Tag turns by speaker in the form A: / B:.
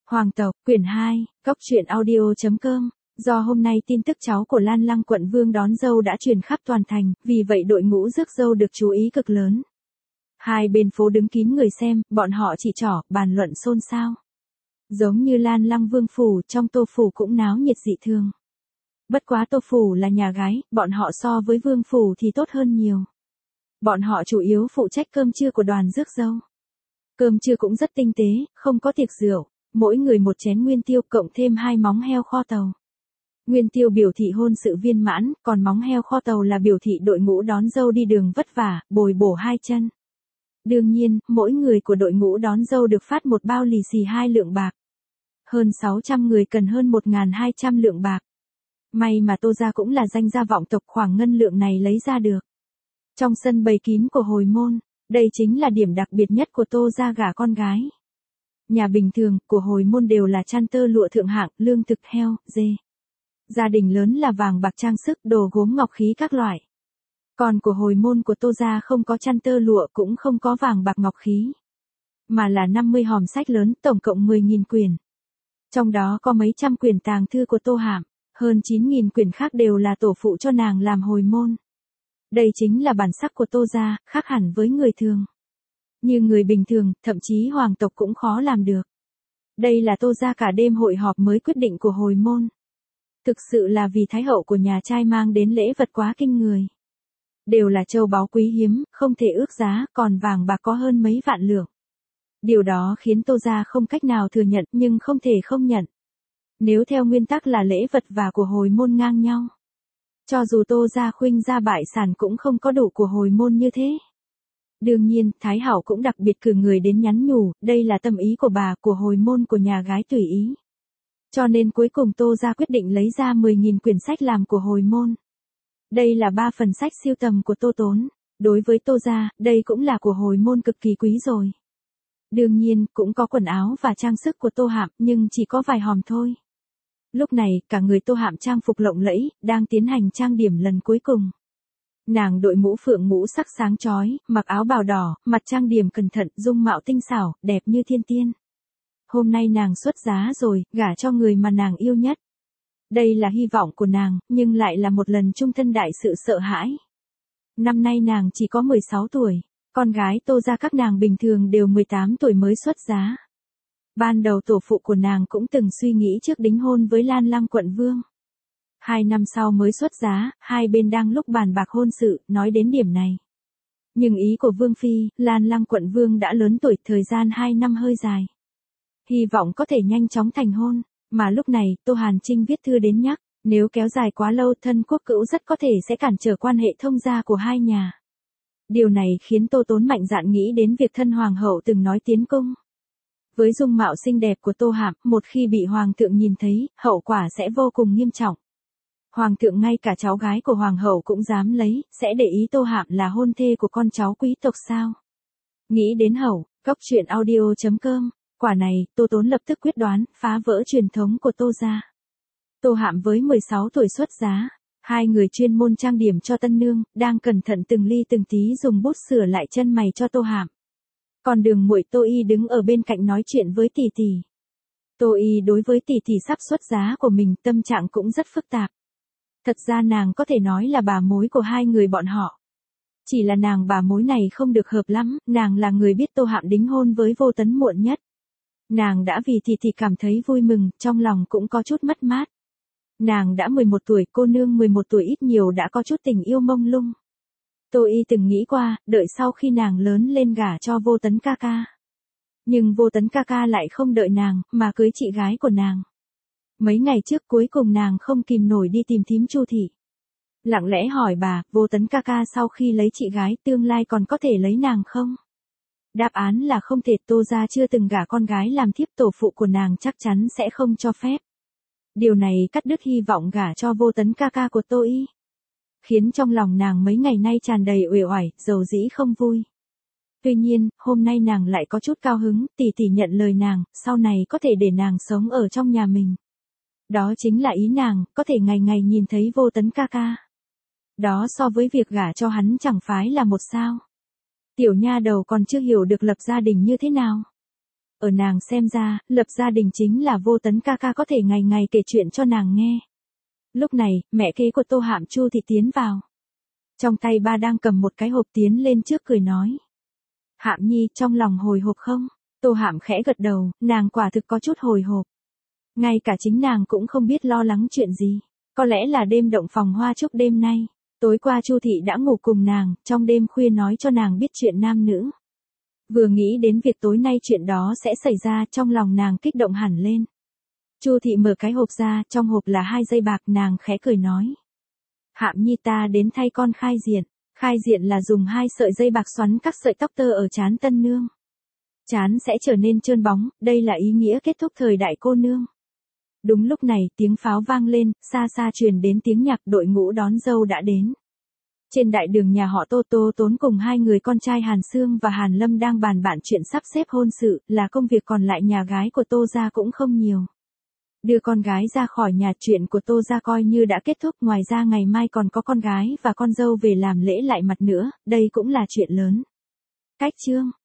A: Hoàng tộc, quyển 2, Cóc truyện audio.com. Do hôm nay tin tức cháu của Lan Lăng quận vương đón dâu đã truyền khắp toàn thành, vì vậy đội ngũ rước dâu được chú ý cực lớn. Hai bên phố đứng kín người xem, bọn họ chỉ trỏ, bàn luận xôn xao. Giống như Lan Lăng vương phủ, trong Tô phủ cũng náo nhiệt dị thường. Bất quá Tô phủ là nhà gái, bọn họ so với vương phủ thì tốt hơn nhiều. Bọn họ chủ yếu phụ trách cơm trưa của đoàn rước dâu. Cơm trưa cũng rất tinh tế, không có tiệc rượu, mỗi người một chén nguyên tiêu cộng thêm 2 móng heo kho tàu. Nguyên tiêu biểu thị hôn sự viên mãn, còn móng heo kho tàu là biểu thị đội ngũ đón dâu đi đường vất vả, bồi bổ 2 chân. Đương nhiên, mỗi người của đội ngũ đón dâu được phát một bao lì xì 2 lượng bạc. Hơn 600 người cần hơn 1.200 lượng bạc. May mà Tô gia cũng là danh gia vọng tộc, khoảng ngân lượng này lấy ra được. Trong sân bày kín của hồi môn, đây chính là điểm đặc biệt nhất của Tô gia gả con gái. Nhà bình thường, của hồi môn đều là chăn tơ lụa thượng hạng, lương thực heo, dê. Gia đình lớn là vàng bạc trang sức, đồ gốm ngọc khí các loại. Còn của hồi môn của Tô gia không có chăn tơ lụa cũng không có vàng bạc ngọc khí. Mà là 50 hòm sách lớn, tổng cộng 10.000 quyển. Trong đó có mấy trăm quyển tàng thư của Tô Hạm, hơn 9.000 quyển khác đều là tổ phụ cho nàng làm hồi môn. Đây chính là bản sắc của Tô gia, khác hẳn với người thường. Như người bình thường, thậm chí hoàng tộc cũng khó làm được. Đây là Tô gia cả đêm hội họp mới quyết định của hồi môn. Thực sự là vì thái hậu của nhà trai mang đến lễ vật quá kinh người. Đều là châu báu quý hiếm, không thể ước giá, còn vàng bạc có hơn mấy vạn lượng. Điều đó khiến Tô gia không cách nào thừa nhận nhưng không thể không nhận. Nếu theo nguyên tắc là lễ vật và của hồi môn ngang nhau. Cho dù Tô gia khuynh gia bại sản cũng không có đủ của hồi môn như thế. Đương nhiên, Thái Hậu cũng đặc biệt cử người đến nhắn nhủ, đây là tâm ý của bà, của hồi môn của nhà gái tùy ý. Cho nên cuối cùng Tô gia quyết định lấy ra 10.000 quyển sách làm của hồi môn. Đây là 3 phần sách siêu tầm của Tô Tốn. Đối với Tô gia, đây cũng là của hồi môn cực kỳ quý rồi. Đương nhiên, cũng có quần áo và trang sức của Tô Hạm, nhưng chỉ có vài hòm thôi. Lúc này, cả người Tô Hạm trang phục lộng lẫy, đang tiến hành trang điểm lần cuối cùng. Nàng đội mũ phượng ngũ sắc sáng chói, mặc áo bào đỏ, mặt trang điểm cẩn thận, dung mạo tinh xảo, đẹp như thiên tiên. Hôm nay nàng xuất giá rồi, gả cho người mà nàng yêu nhất. Đây là hy vọng của nàng, nhưng lại là một lần chung thân đại sự sợ hãi. Năm nay nàng chỉ có 16 tuổi, con gái Tô gia các nàng bình thường đều 18 tuổi mới xuất giá. Ban đầu tổ phụ của nàng cũng từng suy nghĩ trước đính hôn với Lan Lăng quận vương. 2 năm sau mới xuất giá, hai bên đang lúc bàn bạc hôn sự, nói đến điểm này. Nhưng ý của Vương Phi, Lan Lăng quận vương đã lớn tuổi, thời gian 2 năm hơi dài. Hy vọng có thể nhanh chóng thành hôn, mà lúc này, Tô Hàn Trinh viết thư đến nhắc, nếu kéo dài quá lâu thân quốc cữu rất có thể sẽ cản trở quan hệ thông gia của hai nhà. Điều này khiến Tô Tốn mạnh dạn nghĩ đến việc thân hoàng hậu từng nói tiến cung. Với dung mạo xinh đẹp của Tô Hạm, một khi bị hoàng thượng nhìn thấy, hậu quả sẽ vô cùng nghiêm trọng. Hoàng thượng ngay cả cháu gái của hoàng hậu cũng dám lấy, sẽ để ý Tô Hạm là hôn thê của con cháu quý tộc sao? Nghĩ đến hậu, Cóc truyện audio.com, quả này, Tô Tốn lập tức quyết đoán, phá vỡ truyền thống của Tô gia. Tô Hạm với 16 tuổi xuất giá, hai người chuyên môn trang điểm cho tân nương, đang cẩn thận từng ly từng tí dùng bút sửa lại chân mày cho Tô Hạm. Còn Đường muội Tô Y đứng ở bên cạnh nói chuyện với tỷ tỷ. Tô Y đối với tỷ tỷ sắp xuất giá của mình, tâm trạng cũng rất phức tạp. Thật ra nàng có thể nói là bà mối của hai người bọn họ. Chỉ là nàng bà mối này không được hợp lắm, nàng là người biết Tô Hạm đính hôn với Vô Tấn muộn nhất. Nàng đã vì tỷ tỷ cảm thấy vui mừng, trong lòng cũng có chút mất mát. Nàng đã 11 tuổi, cô nương 11 tuổi ít nhiều đã có chút tình yêu mông lung. Tô Y từng nghĩ qua, đợi sau khi nàng lớn lên gả cho Vô Tấn ca ca. Nhưng Vô Tấn ca ca lại không đợi nàng, mà cưới chị gái của nàng. Mấy ngày trước cuối cùng nàng không kìm nổi đi tìm thím Chu thị. Lặng lẽ hỏi bà, Vô Tấn ca ca sau khi lấy chị gái tương lai còn có thể lấy nàng không? Đáp án là không thể. Tô gia chưa từng gả con gái làm thiếp, tổ phụ của nàng chắc chắn sẽ không cho phép. Điều này cắt đứt hy vọng gả cho Vô Tấn ca ca của Tô Y. Khiến trong lòng nàng mấy ngày nay tràn đầy uể oải, dầu dĩ không vui. Tuy nhiên, hôm nay nàng lại có chút cao hứng, tỷ tỷ nhận lời nàng, sau này có thể để nàng sống ở trong nhà mình. Đó chính là ý nàng, có thể ngày ngày nhìn thấy Vô Tấn ca ca. Đó so với việc gả cho hắn chẳng phải là một sao. Tiểu nha đầu còn chưa hiểu được lập gia đình như thế nào. Ở nàng xem ra, lập gia đình chính là Vô Tấn ca ca có thể ngày ngày kể chuyện cho nàng nghe. Lúc này, mẹ kế của Tô Hạm Chu thì tiến vào. Trong tay ba đang cầm một cái hộp tiến lên trước cười nói. Hạm Nhi, trong lòng hồi hộp không? Tô Hạm khẽ gật đầu, nàng quả thực có chút hồi hộp. Ngay cả chính nàng cũng không biết lo lắng chuyện gì. Có lẽ là đêm động phòng hoa chúc đêm nay. Tối qua Chu thị đã ngủ cùng nàng, trong đêm khuya nói cho nàng biết chuyện nam nữ. Vừa nghĩ đến việc tối nay chuyện đó sẽ xảy ra, trong lòng nàng kích động hẳn lên. Chu thị mở cái hộp ra, trong hộp là 2 dây bạc, nàng khẽ cười nói. Hạm Nhi, ta đến thay con khai diện. Khai diện là dùng 2 sợi dây bạc xoắn các sợi tóc tơ ở trán tân nương. Trán sẽ trở nên trơn bóng, đây là ý nghĩa kết thúc thời đại cô nương. Đúng lúc này, tiếng pháo vang lên, xa xa truyền đến tiếng nhạc, đội ngũ đón dâu đã đến. Trên đại đường nhà họ Tô, Tô Tốn cùng 2 người con trai Hàn Sương và Hàn Lâm đang bàn bạc chuyện sắp xếp hôn sự, là công việc còn lại nhà gái của Tô gia cũng không nhiều. Đưa con gái ra khỏi nhà, chuyện của Tô gia coi như đã kết thúc, ngoài ra ngày mai còn có con gái và con dâu về làm lễ lại mặt nữa, đây cũng là chuyện lớn. Cách chương